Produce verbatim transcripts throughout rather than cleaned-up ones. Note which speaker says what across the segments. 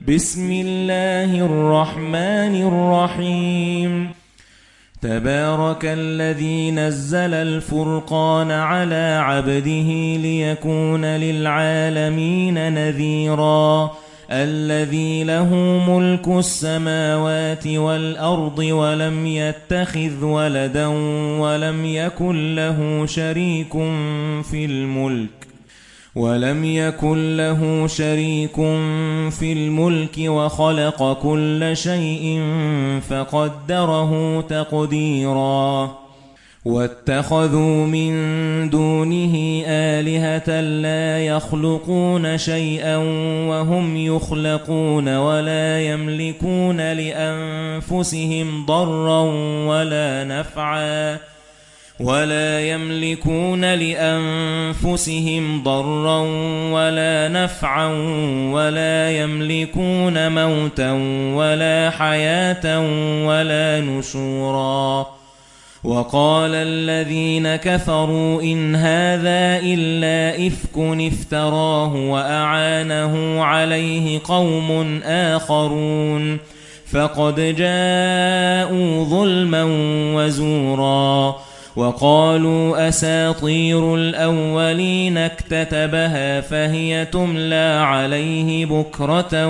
Speaker 1: بسم الله الرحمن الرحيم تبارك الذي نزل الفرقان على عبده ليكون للعالمين نذيرا الذي له ملك السماوات والأرض ولم يتخذ ولدا ولم يكن له شريك في الملك ولم يكن له شريك في الملك وخلق كل شيء فقدره تقديرا واتخذوا من دونه آلهة لا يخلقون شيئا وهم يخلقون ولا يملكون لأنفسهم ضرا ولا نفعا ولا يملكون لأنفسهم ضرا ولا نفعا ولا يملكون موتا ولا حياة ولا نشورا وقال الذين كفروا إن هذا إلا إفك افتراه وأعانه عليه قوم آخرون فقد جاءوا ظلما وزورا وقالوا أساطير الأولين اكتتبها فهي تملى عليه بكرة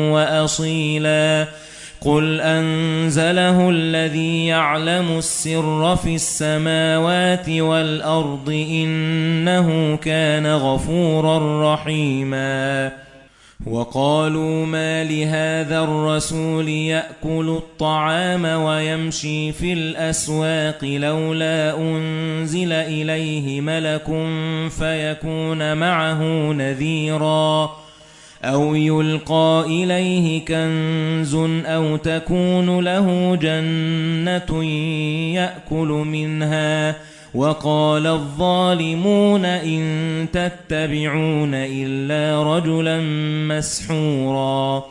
Speaker 1: وأصيلا قل أنزله الذي يعلم السر في السماوات والأرض إنه كان غفورا رحيما وقالوا ما لهذا الرسول يأكل الطعام ويمشي في الأسواق لولا أنزل إليه ملك فيكون معه نذيرا أو يلقى إليه كنز أو تكون له جنة يأكل منها وقال الظالمون إن تتبعون إلا رجلا مسحورا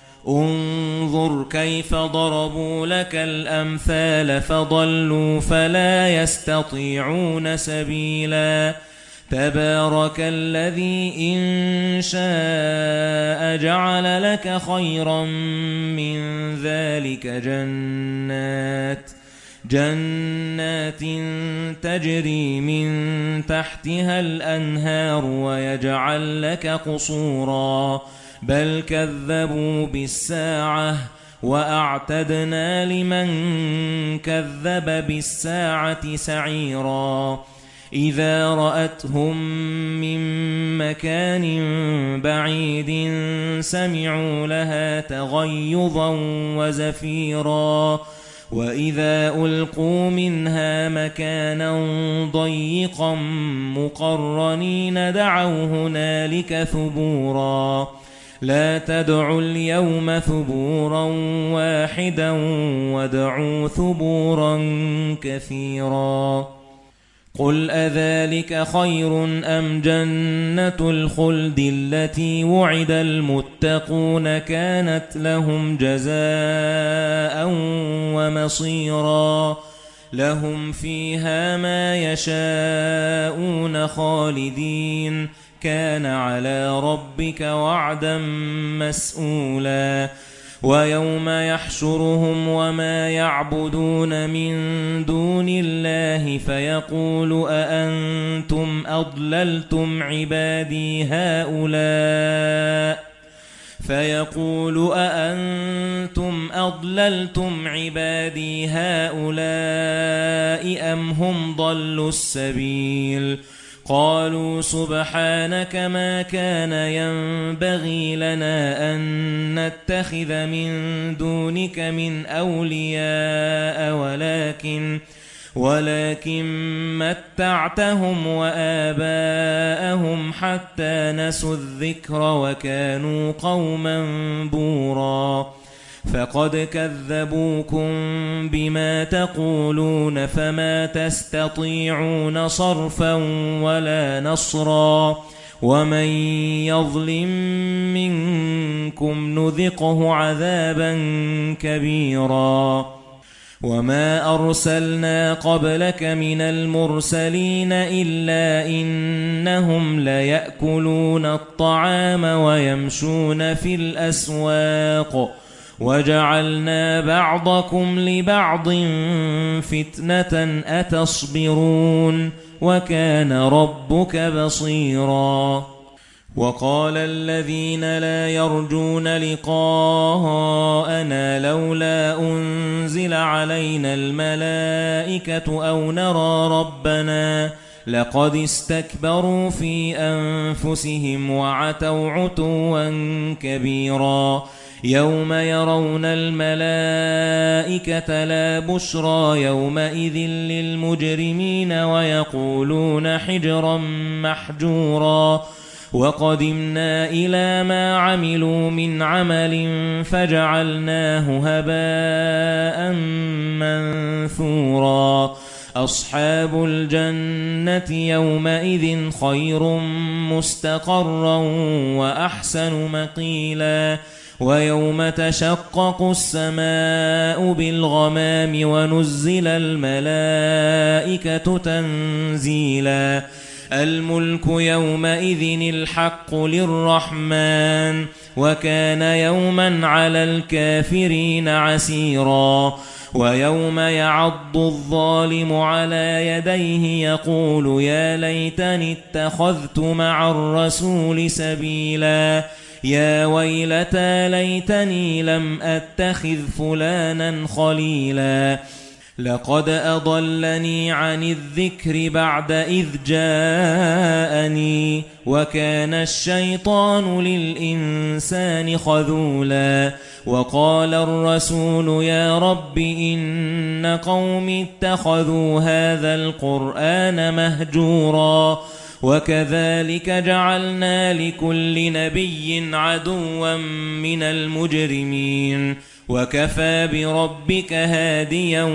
Speaker 1: انظر كيف ضربوا لك الأمثال فضلوا فلا يستطيعون سبيلا تبارك الذي إن شاء جعل لك خيرا من ذلك جنات جنات تجري من تحتها الأنهار ويجعل لك قصورا بل كذبوا بالساعة وأعتدنا لمن كذب بالساعة سعيرا إذا رأتهم من مكان بعيد سمعوا لها تغيظا وزفيرا وإذا ألقوا منها مكانا ضيقا مقرنين دعوا هنالك ثبورا لا تدعوا اليوم ثبورا واحدا وادعوا ثبورا كثيرا قل أذلك خير أم جنة الخلد التي وعد المتقون كانت لهم جزاء ومصيرا لهم فيها ما يشاءون خالدين كان على ربك وعدا مسئولا ويوم يحشرهم وما يعبدون من دون الله فيقول أأنتم أضللتم عبادي هؤلاء فيقول أأنتم أضللتم عبادي هؤلاء أم هم ضلوا السبيل قالوا سبحانك ما كان ينبغي لنا أن نتخذ من دونك من أولياء ولكن ولكن متعتهم وآباءهم حتى نسوا الذكر وكانوا قوما بورا فقد كذبوكم بما تقولون فما تستطيعون صرفا ولا نصرا ومن يظلم منكم نذقه عذابا كبيرا وَمَا أَرْسَلْنَا قَبْلَكَ مِنَ الْمُرْسَلِينَ إِلَّا إِنَّهُمْ لَيَأْكُلُونَ الطَّعَامَ وَيَمْشُونَ فِي الْأَسْوَاقِ وَجَعَلْنَا بَعْضَكُمْ لِبَعْضٍ فِتْنَةً أَتَصْبِرُونَ وَكَانَ رَبُّكَ بَصِيرًا. وَقَالَ الَّذِينَ لَا يَرْجُونَ لِقَاءَنَا لَوْلَا أُنْزِلَ عَلَيْنَا الْمَلَائِكَةُ أَوْ نَرَى رَبَّنَا لَقَدِ اسْتَكْبَرُوا فِي أَنفُسِهِمْ وَعَتَوْا عُتُوًّا كَبِيرًا. يَوْمَ يَرَوْنَ الْمَلَائِكَةَ لَا بُشْرَى يَوْمَئِذٍ لِلْمُجْرِمِينَ وَيَقُولُونَ حِجْرًا مَحْجُورًا. وَقَدِمْنَا إِلَى مَا عَمِلُوا مِنْ عَمَلٍ فَجَعَلْنَاهُ هَبَاءً مَنْثُورًا. أَصْحَابُ الْجَنَّةِ يَوْمَئِذٍ خَيْرٌ مُسْتَقَرًّا وَأَحْسَنُ مَقِيلًا. وَيَوْمَ تَشَقَّقُ السَّمَاءُ بِالْغَمَامِ وَنُزِّلَ الْمَلَائِكَةُ تَنزِيلًا. الْمُلْكُ يَوْمَئِذٍ الْحَقُّ لِلرَّحْمَنِ وَكَانَ يَوْمًا عَلَى الْكَافِرِينَ عَسِيرًا. وَيَوْمَ يَعَضُّ الظَّالِمُ عَلَى يَدَيْهِ يَقُولُ يَا لَيْتَنِي اتَّخَذْتُ مَعَ الرَّسُولِ سَبِيلًا يَا وَيْلَتَى لَيْتَنِي لَمْ أَتَّخِذْ فُلَانًا خَلِيلًا لَقَدْ أَضَلَّنِي عَنِ الذِّكْرِ بَعْدَ إِذْ جَاءَنِي وَكَانَ الشَّيْطَانُ لِلْإِنسَانِ خَذُولًا. وَقَالَ الرَّسُولُ يَا رَبِّ إِنَّ قَوْمِي اتَّخَذُوا هَذَا الْقُرْآنَ مَهْجُورًا. وَكَذَلِكَ جَعَلْنَا لِكُلِّ نَبِيٍّ عَدُوًّا مِنَ الْمُجْرِمِينَ وَكَفَى بِرَبِّكَ هَادِيًا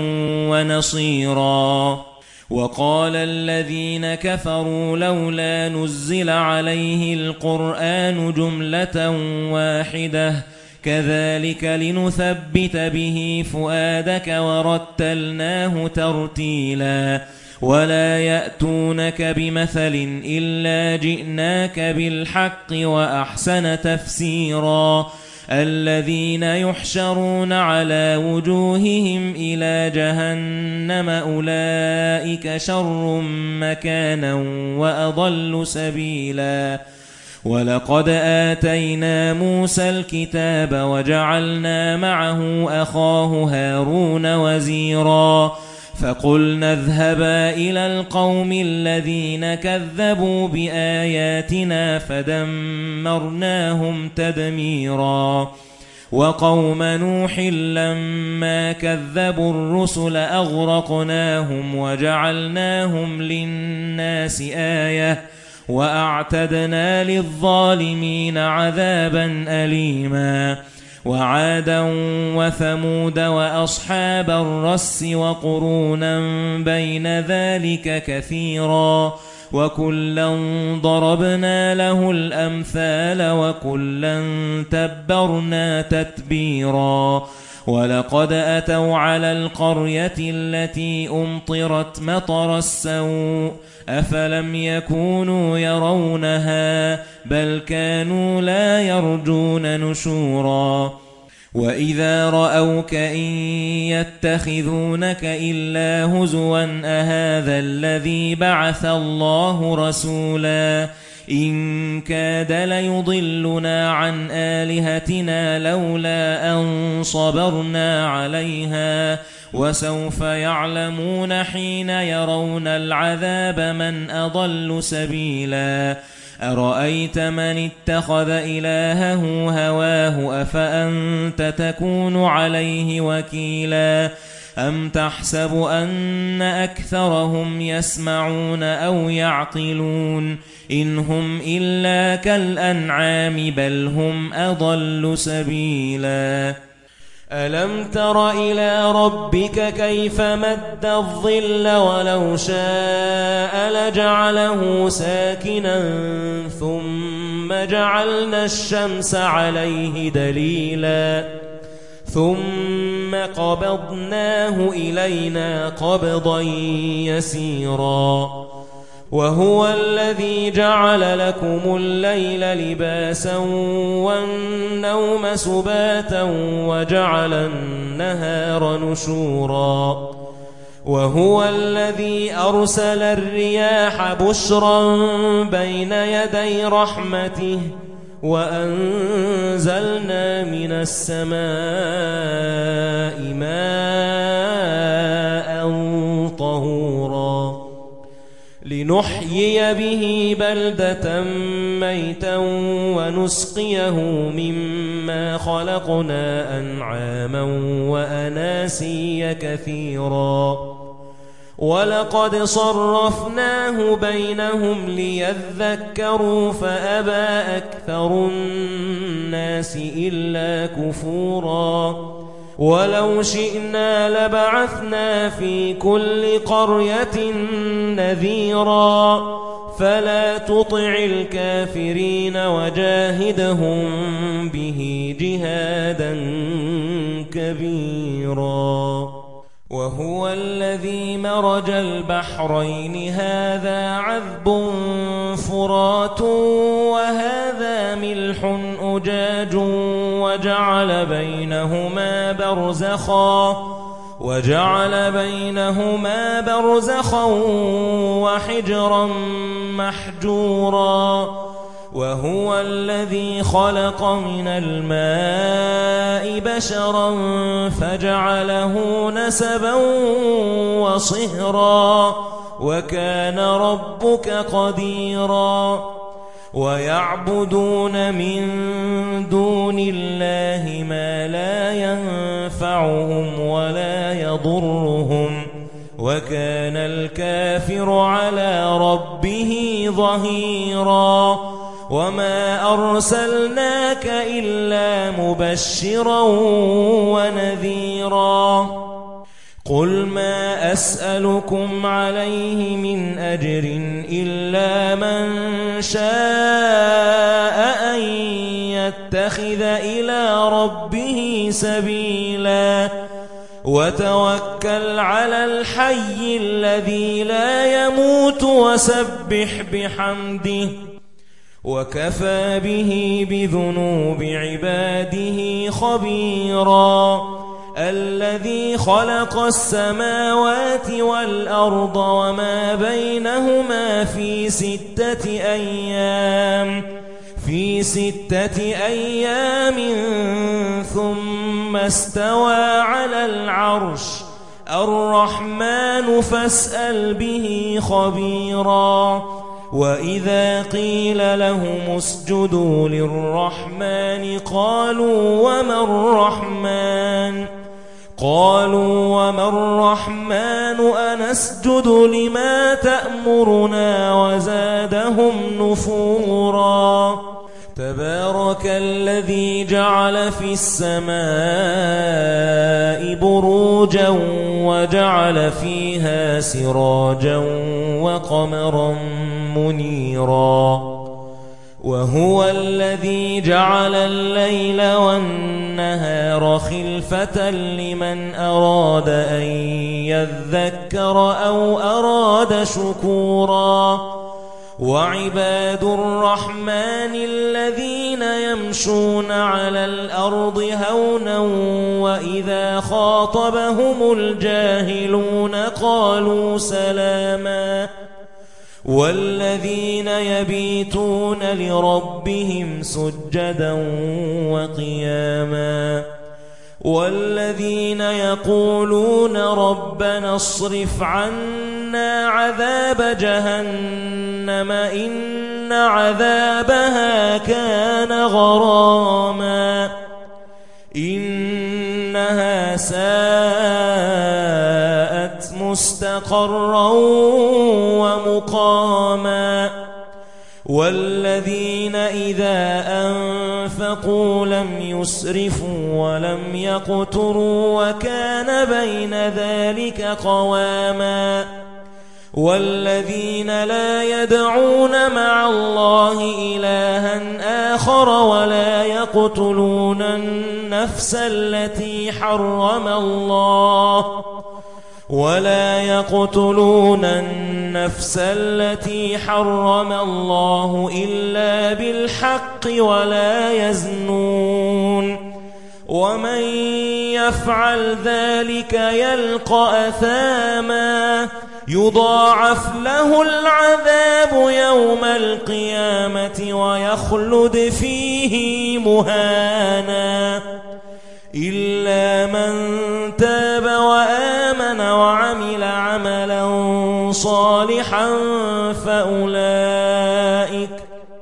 Speaker 1: وَنَصِيرًا. وَقَالَ الَّذِينَ كَفَرُوا لَوْلَا نُزِّلَ عَلَيْهِ الْقُرْآنُ جُمْلَةً وَاحِدَةً كَذَلِكَ لِنُثَبِّتَ بِهِ فُؤَادَكَ وَرَتَّلْنَاهُ تَرْتِيلًا. وَلَا يَأْتُونَكَ بِمَثَلٍ إِلَّا جِئْنَاكَ بِالْحَقِّ وَأَحْسَنَ تَفْسِيرًا. الَّذِينَ يُحْشَرُونَ عَلَى وُجُوهِهِمْ إِلَى جَهَنَّمَ أُولَئِكَ شَرٌّ مَكَانًا وَأَضَلُّ سَبِيلًا. وَلَقَدْ آتَيْنَا مُوسَى الْكِتَابَ وَجَعَلْنَا مَعَهُ أَخَاهُ هَارُونَ وَزِيرًا. فَقُلْنَا اذْهَبَا إِلَى الْقَوْمِ الَّذِينَ كَذَّبُوا بِآيَاتِنَا فَدَمَّرْنَاهُمْ تَدْمِيرًا. وَقَوْمَ نُوحٍ لَمَّا كَذَّبُوا الرُّسُلَ أَغْرَقْنَاهُمْ وَجَعَلْنَاهُمْ لِلنَّاسِ آيَةً وَأَعْتَدْنَا لِلظَّالِمِينَ عَذَابًا أَلِيمًا. وَعَادًا وَثَمُودَ وَأَصْحَابَ الرَّسِّ وَقُرُونًا بَيْنَ ذَلِكَ كَثِيرًا وَكُلًّا ضَرَبْنَا لَهُ الْأَمْثَالَ وَكُلًّا تَبَّرْنَا تَتْبِيرًا. وَلَقَدْ أَتَوْا عَلَى الْقَرْيَةِ الَّتِي أُمْطِرَتْ مَطَرَ السَّوْءِ أَفَلَمْ يَكُونُوا يَرَوْنَهَا بَلْ كَانُوا لَا يَرْجُونَ نُشُورًا. وَإِذَا رَأَوْكَ إِن يَتَّخِذُونَكَ إِلَّا هُزُوًا أَهَذَا الَّذِي بَعَثَ اللَّهُ رَسُولًا إِن كَادَ لَيُضِلُّنَا عَن آلِهَتِنَا لَوْلَا أَن صَبَرْنَا عَلَيْهَا وَسَوْفَ يَعْلَمُونَ حِينَ يَرَوْنَ الْعَذَابَ مَنْ أَضَلُّ سَبِيلًا. أَرَأَيْتَ مَنِ اتَّخَذَ إِلَٰهَهُ هَوَاهُ أَفَأَنْتَ تَكُونُ عَلَيْهِ وَكِيلًا أَمْ تَحْسَبُ أَنَّ أَكْثَرَهُمْ يَسْمَعُونَ أَوْ يَعْقِلُونَ إِنْ هُمْ إِلَّا كَالْأَنْعَامِ بَلْ هُمْ أَضَلُّ سَبِيلًا. أَلَمْ تَرَ إِلَى رَبِّكَ كَيْفَ مَدَّ الظِّلَّ وَلَوْ شَاءَ لَجَعَلَهُ سَاكِنًا ثُمَّ جَعَلْنَا الشَّمْسَ عَلَيْهِ دَلِيلًا ثُمَّ قَبَضْنَاهُ إِلَيْنَا قَبْضًا يَسِيرًا وَهُوَ الَّذِي جَعَلَ لَكُمُ اللَّيْلَ لِبَاسًا وَالنَّوْمَ سُبَاتًا وَجَعَلَ النَّهَارَ نُشُورًا وَهُوَ الَّذِي أَرْسَلَ الرِّيَاحَ بُشْرًا بَيْنَ يَدَيْ رَحْمَتِهِ وَأَنزَلْنَا مِنَ السَّمَاءِ مَاءً طَهُورًا لِنُحْيِيَ بِهِ بَلْدَةً مَيْتًا وَنُسْقِيَهُ مِمَّا خَلَقْنَا أَنْعَامًا وَأَنَاسِيَّ كَثِيرًا وَلَقَدْ صَرَّفْنَاهُ بَيْنَهُمْ لِيَذَّكَّرُوا فَأَبَى أَكْثَرُ النَّاسِ إِلَّا كُفُورًا وَلَوْ شِئْنَا لَبَعَثْنَا فِي كُلِّ قَرْيَةٍ نَذِيرًا فَلَا تُطِعِ الْكَافِرِينَ وَجَاهِدْهُم بِهِ جِهَادًا كَبِيرًا وَهُوَ الَّذِي مَرَجَ الْبَحْرَيْنِ هَذَا عَذْبٌ فُرَاتٌ وَهَذَا مِلْحٌ أُجَاجٌ وَجَعَلَ بَيْنَهُمَا بَرْزَخًا وَجَعَلَ بَيْنَهُمَا بَرْزَخًا وَحِجْرًا مَحْجُورًا وَهُوَ الَّذِي خَلَقَ مِنَ الْمَاءِ بَشَرًا فَجَعَلَهُ نَسَبًا وَصِهْرًا وَكَانَ رَبُّكَ قَدِيرًا وَيَعْبُدُونَ مِن دُونِ اللَّهِ مَا لَا يَنفَعُهُمْ وَلَا يَضُرُّهُمْ وَكَانَ الْكَافِرُ عَلَى رَبِّهِ ظَهِيرًا وَمَا أَرْسَلْنَاكَ إِلَّا مُبَشِّرًا وَنَذِيرًا قُلْ مَا أَسْأَلُكُمْ عَلَيْهِ مِنْ أَجْرٍ إِلَّا مَنْ شَاءَ أَنْ يَتَّخِذَ إِلَى رَبِّهِ سَبِيلًا وَتَوَكَّلْ عَلَى الْحَيِّ الَّذِي لَا يَمُوتُ وَسَبِّحْ بِحَمْدِهِ وَكَفَى بِهِ بِذُنُوبِ عِبَادِهِ خَبِيرًا الَّذِي خَلَقَ السَّمَاوَاتِ وَالْأَرْضَ وَمَا بَيْنَهُمَا في ستة أيام في ستة أيام ثُمَّ اسْتَوَى على العرش الرحمن فاسأل به خبيرا وإذا قيل لهم اسجدوا للرحمن قالوا وما الرحمن قالوا وما الرحمن أنسجد لما تأمرنا وزادهم نفورا تبارك الذي جعل في السماء بروجا وجعل فيها سراجا وقمرا منيرا وهو الذي جعل الليل والنهار خلفة لمن أراد أن يذكر أو أراد شكورا وعباد الرحمن الذين يمشون على الأرض هونا وإذا خاطبهم الجاهلون قالوا سلاما والذين يبيتون لربهم سجدا وقياما والذين يقولون ربنا اصرف عنا عذاب جهنم إن عذابها كان غراما إنها ساءت مستقرا ومقاما والذين إذا أنفقوا لم يسرفوا ولم يقتروا وكان بين ذلك قواما والذين لا يدعون مع الله إلها آخر ولا يقتلون النفس التي حرم الله ولا يقتلون النفس التي حرم الله إلا بالحق ولا يزنون ومن يفعل ذلك يلقى أثاما يضاعف له العذاب يوم القيامة ويخلد فيه مهانا إلا من تاب وآمن وعمل عملا صالحا فأولئك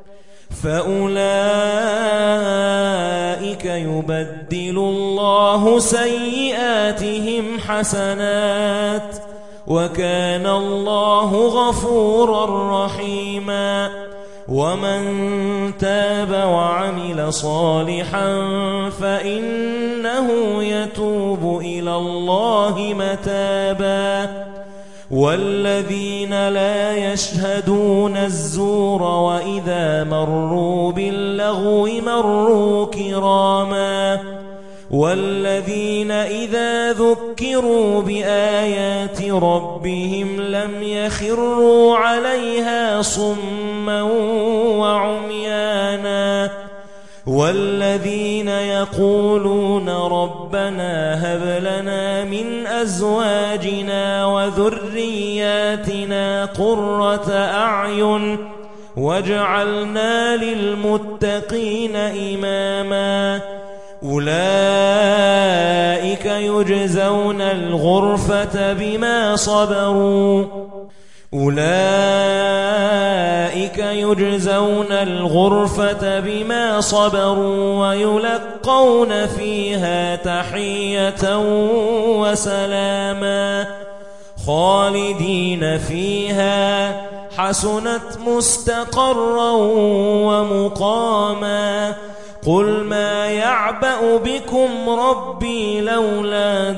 Speaker 1: فأولئك يبدل الله سيئاتهم حسنات وكان الله غفورا رحيما ومن تاب وعمل صالحا فإنه يتوب إلى الله متابا والذين لا يشهدون الزور وإذا مروا باللغو مروا كراما والذين إذا ذكروا بآيات ربهم لم يخروا عليها صما وعميانا والذين يقولون ربنا هب لنا من أزواجنا وذرياتنا قرة أعين واجعلنا للمتقين إماما أولئك يجزون الغرفة بما صبروا أولئك يجزون الغرفة بما صبروا ويلقون فيها تحية وسلاما خالدين فيها حسنت مستقرا ومقاما قل ما يعبأ بكم ربي لولا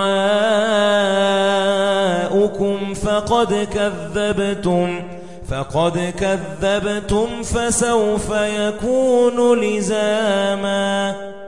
Speaker 1: دعاؤكم فقد كذبتم فقد كذبتم فسوف يكون لزاما